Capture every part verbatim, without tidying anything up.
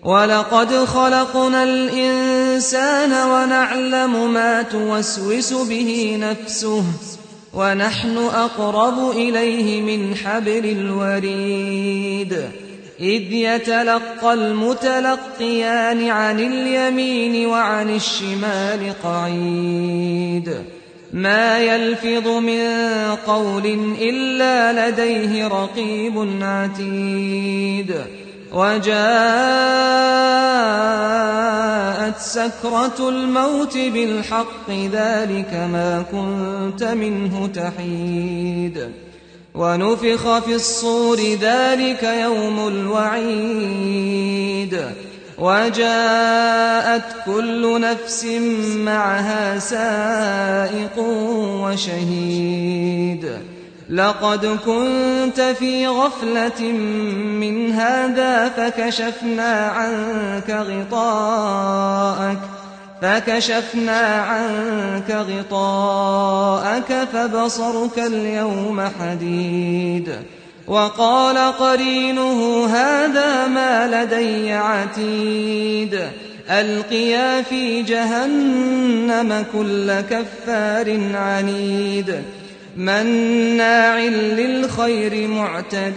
وَلَقَدْ خَلَقْنَا الْإِنسَانَ وَنَعْلَمُ مَا تُوَسْوِسُ بِهِ نَفْسُهُ وَنَحْنُ أَقْرَبُ إِلَيْهِ مِنْ حَبْلِ الْوَرِيدِ إِذْ يَتَلَقَّى الْمُتَلَقِّيَانِ عَنِ الْيَمِينِ وَعَنِ الشِّمَالِ قَعِيدٌ مَا يَلْفِظُ مِنْ قَوْلٍ إِلَّا لَدَيْهِ رَقِيبٌ عَتِيدٌ وَجَاءَتْ سَكْرَةُ الْمَوْتِ بِالْحَقِّ ذَلِكَ مَا كُنتَ مِنْهُ تَحِيدُ وَنُفِخَ فِي الصُّورِ ذَلِكَ يَوْمُ الْوَعِيدِ وَجَاءَتْ كُلُّ نَفْسٍ مَّعَهَا سَائِقٌ وَشَهِيدٌ لَقَدْ كُنتَ فِي غَفْلَةٍ مِّنْ هَٰذَا فَكَشَفْنَا عَنكَ غِطَاءَكَ فَكَشَفْنَا عَنكَ غِطَاءَكَ فَبَصَرُكَ الْيَوْمَ حَدِيدٌ وَقَالَ قَرِينُهُ هَٰذَا مَا لَدَيَّ عَتِيدٌ أَلْقِيَا فِي جَهَنَّمَ كُلَّ كَفَّارٍ عَنِيدٍ مَّنَّاعٍ لِّلْخَيْرِ مُعْتَدٍ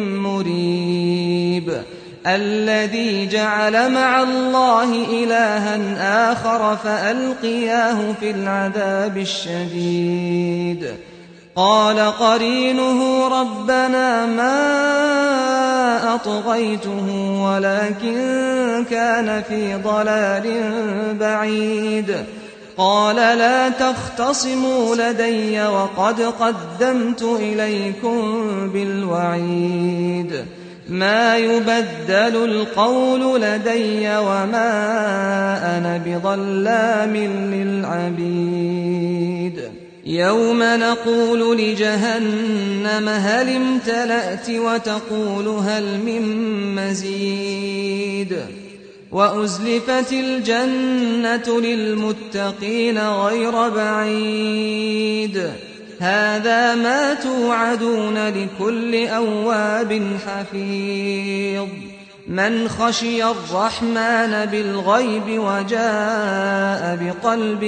مُّرِيبٍ الَّذِي جَعَلَ مَعَ اللَّهِ إِلَٰهًا آخَرَ فَأَلْقِيَاهُ فِي الْعَذَابِ الشَّدِيدِ قَالَ قَرِينُهُ رَبَّنَا مَا أَطْغَيْتُهُ وَلَٰكِن كَانَ فِي ضَلَالٍ بَعِيدٍ قَالَ لَا تَخْتَصِمُوا لَدَيَّ وَقَدْ قَدَّمْتُ إِلَيْكُم بِالْوَعِيدِ مَا يُبَدَّلُ الْقَوْلُ لَدَيَّ وَمَا أَنَا بِظَلَّامٍ لِّلْعَبِيدِ يَوْمَ نَقُولُ لِجَهَنَّمَ هَلِ امْتَلَأْتِ وَتَقُولُ هَلْ مِن مَّزِيدٍ وَأُزْلِفَتِ الْجَنَّةُ لِلْمُتَّقِينَ غَيْرَ بَعِيدٍ هَٰذَا مَا تُوعَدُونَ لِكُلِّ أَوَّابٍ حَفِيظٍ مَّنْ خَشِيَ الرَّحْمَٰنَ بِالْغَيْبِ وَجَاءَ بِقَلْبٍ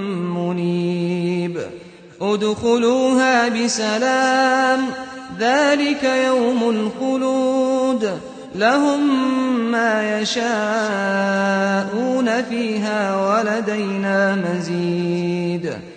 مُّنِيبٍ ادْخُلُوهَا بِسَلَامٍ ذَٰلِكَ يَوْمُ الْخُلُودِ لَهُم مَّا يَشَاءُونَ فِيهَا وَلَدَيْنَا مَزِيدٌ